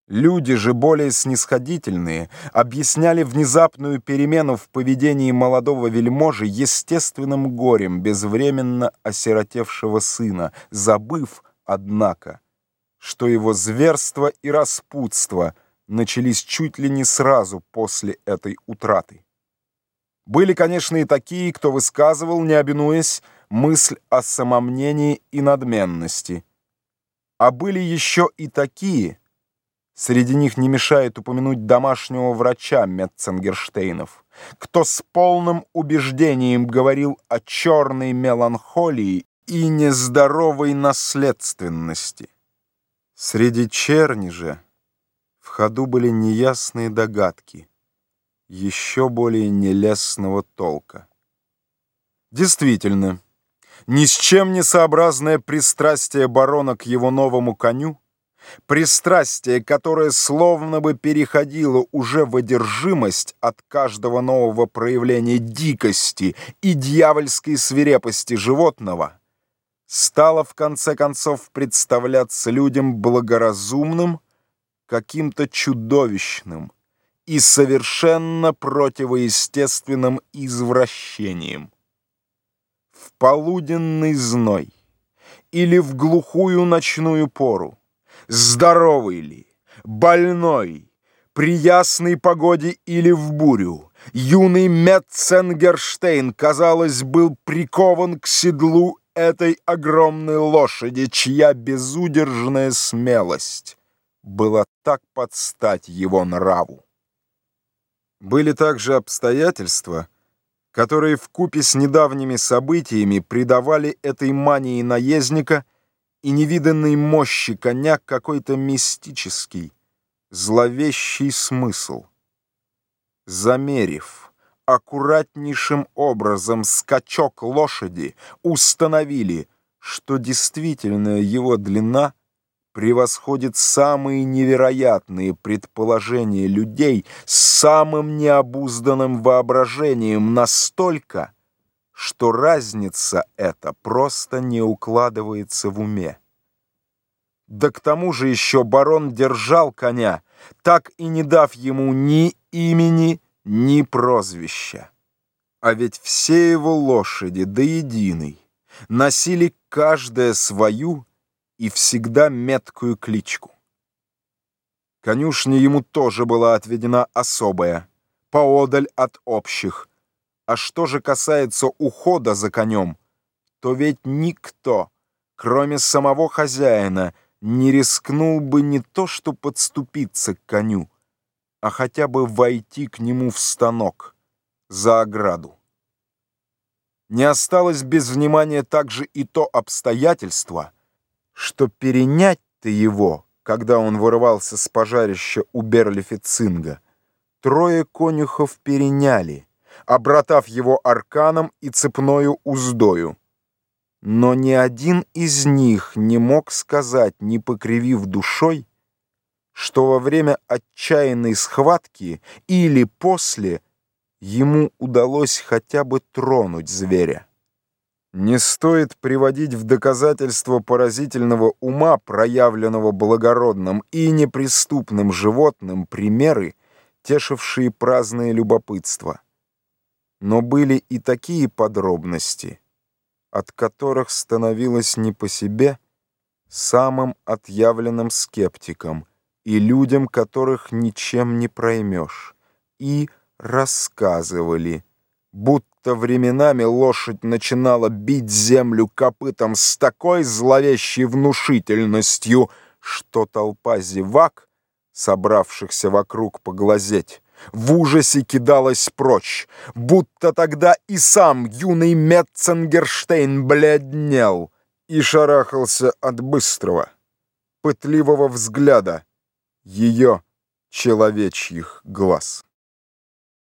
Люди же более снисходительные объясняли внезапную перемену в поведении молодого вельможи естественным горем безвременно осиротевшего сына, забыв, однако, что его зверство и распутство начались чуть ли не сразу после этой утраты. Были, конечно, и такие, кто высказывал, не обинуясь, мысль о самомнении и надменности. А были еще и такие, среди них не мешает упомянуть домашнего врача Метценгерштейнов, кто с полным убеждением говорил о черной меланхолии и нездоровой наследственности. Среди черни же в ходу были неясные догадки, еще более нелестного толка. Действительно, ни с чем не сообразное пристрастие барона к его новому коню, пристрастие, которое словно бы переходило уже в одержимость от каждого нового проявления дикости и дьявольской свирепости животного, стало в конце концов представляться людям благоразумным, каким-то чудовищным и совершенно противоестественным извращением. В полуденный зной или в глухую ночную пору, здоровый ли, больной, при ясной погоде или в бурю, юный Метценгерштейн, казалось, был прикован к седлу этой огромной лошади, чья безудержная смелость была так под стать его нраву. Были также обстоятельства, которые вкупе с недавними событиями придавали этой мании наездника и невиданной мощи коня какой-то мистический, зловещий смысл. Замерив аккуратнейшим образом скачок лошади, установили, что действительная его длина превосходит самые невероятные предположения людей с самым необузданным воображением настолько, что разница эта просто не укладывается в уме. Да к тому же еще барон держал коня, так и не дав ему ни имени, ни прозвища. А ведь все его лошади до единой носили каждая свою и всегда меткую кличку. Конюшня ему тоже была отведена особая, поодаль от общих. А что же касается ухода за конем, то ведь никто, кроме самого хозяина, не рискнул бы не то что подступиться к коню, а хотя бы войти к нему в станок, за ограду. Не осталось без внимания также и то обстоятельство, что перенять-то его, когда он вырывался с пожарища у Берлифицинга, трое конюхов переняли, обратав его арканом и цепною уздою. Но ни один из них не мог сказать, не покривив душой, что во время отчаянной схватки или после ему удалось хотя бы тронуть зверя. Не стоит приводить в доказательство поразительного ума, проявленного благородным и неприступным животным, примеры, тешившие праздное любопытство. Но были и такие подробности, от которых становилось не по себе самым отъявленным скептикам и людям, которых ничем не проймешь, и рассказывали, будто временами лошадь начинала бить землю копытом с такой зловещей внушительностью, что толпа зевак, собравшихся вокруг поглазеть, в ужасе кидалась прочь, будто тогда и сам юный Метценгерштейн бледнел и шарахался от быстрого, пытливого взгляда ее человечьих глаз.